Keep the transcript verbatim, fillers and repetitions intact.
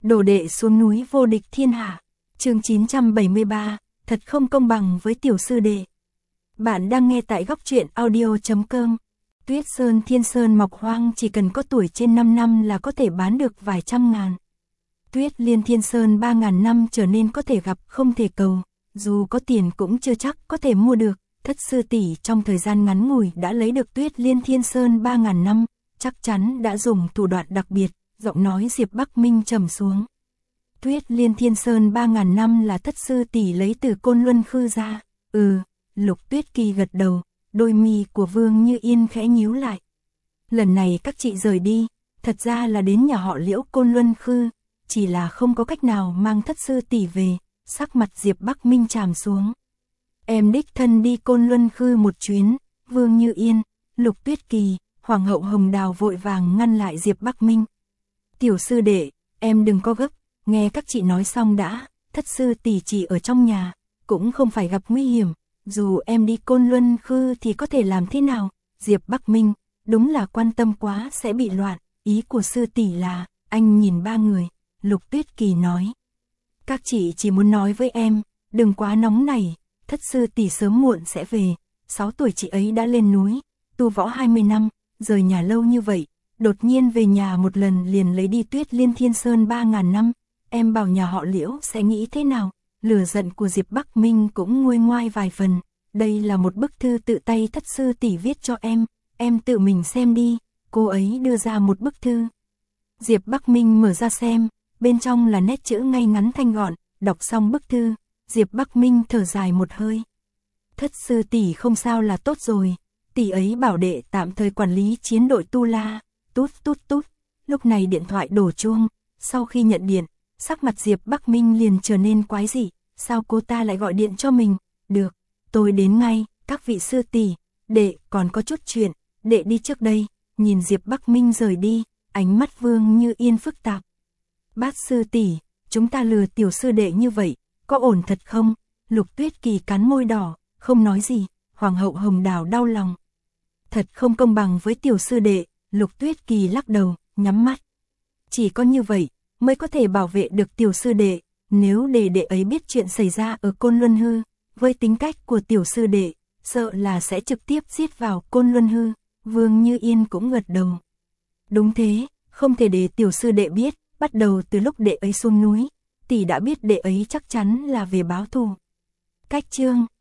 Đồ đệ xuống núi vô địch thiên hạ. Chương chín trăm bảy mươi ba, thật không công bằng với tiểu sư đệ. Bạn đang nghe tại góc truyện audio chấm com. Tuyết Sơn Thiên Sơn mọc hoang chỉ cần có tuổi trên năm năm là có thể bán được vài trăm ngàn. Tuyết Liên Thiên Sơn ba ngàn năm trở nên có thể gặp không thể cầu, dù có tiền cũng chưa chắc có thể mua được. Thất sư tỷ trong thời gian ngắn ngủi đã lấy được Tuyết Liên Thiên Sơn ba ngàn năm, chắc chắn đã dùng thủ đoạn đặc biệt. Giọng nói Diệp Bắc Minh trầm xuống. Tuyết Liên Thiên Sơn ba ngàn năm là thất sư tỷ lấy từ Côn Luân Khư ra. Ừ, Lục Tuyết Kỳ gật đầu, đôi mi của Vương Như Yên khẽ nhíu lại. Lần này các chị rời đi, thật ra là đến nhà họ Liễu Côn Luân Khư, chỉ là không có cách nào mang thất sư tỷ về. Sắc mặt Diệp Bắc Minh trầm xuống. Em đích thân đi Côn Luân Khư một chuyến. Vương Như Yên, Lục Tuyết Kỳ, Hoàng hậu Hồng Đào vội vàng ngăn lại Diệp Bắc Minh. Tiểu sư đệ, em đừng có gấp, nghe các chị nói xong đã, thất sư tỷ chỉ ở trong nhà, cũng không phải gặp nguy hiểm, dù em đi Côn Luân Khư thì có thể làm thế nào? Diệp Bắc Minh, đúng là quan tâm quá sẽ bị loạn, ý của sư tỷ là, anh nhìn ba người, Lục Tuyết Kỳ nói. Các chị chỉ muốn nói với em, đừng quá nóng nảy, thất sư tỷ sớm muộn sẽ về, sáu tuổi chị ấy đã lên núi, tu võ hai mươi năm, rời nhà lâu như vậy. Đột nhiên về nhà một lần liền lấy đi Tuyết Liên Thiên Sơn ba ngàn năm, em bảo nhà họ Liễu sẽ nghĩ thế nào? Lửa giận của Diệp Bắc Minh cũng nguôi ngoai vài phần, đây là một bức thư tự tay thất sư tỷ viết cho em, em tự mình xem đi, cô ấy đưa ra một bức thư. Diệp Bắc Minh mở ra xem, bên trong là nét chữ ngay ngắn thanh gọn, đọc xong bức thư, Diệp Bắc Minh thở dài một hơi. Thất sư tỷ không sao là tốt rồi, tỷ ấy bảo đệ tạm thời quản lý chiến đội Tu La. Tút tút tút, lúc này điện thoại đổ chuông, sau khi nhận điện, sắc mặt Diệp Bắc Minh liền trở nên quái dị, sao cô ta lại gọi điện cho mình? Được, tôi đến ngay, các vị sư tỷ, đệ còn có chút chuyện, đệ đi trước đây. Nhìn Diệp Bắc Minh rời đi, ánh mắt Vương Như Yên phức tạp. Bát sư tỷ, chúng ta lừa tiểu sư đệ như vậy, có ổn thật không? Lục Tuyết Kỳ cắn môi đỏ, không nói gì. Hoàng hậu Hồng Đào đau lòng. Thật không công bằng với tiểu sư đệ. Lục Tuyết Kỳ lắc đầu, nhắm mắt. Chỉ có như vậy mới có thể bảo vệ được tiểu sư đệ, nếu để đệ ấy biết chuyện xảy ra ở Côn Luân Hư, với tính cách của tiểu sư đệ, sợ là sẽ trực tiếp giết vào Côn Luân Hư. Vương Như Yên cũng gật đầu. Đúng thế, không thể để tiểu sư đệ biết, bắt đầu từ lúc đệ ấy xuống núi, tỷ đã biết đệ ấy chắc chắn là về báo thù. Cách chương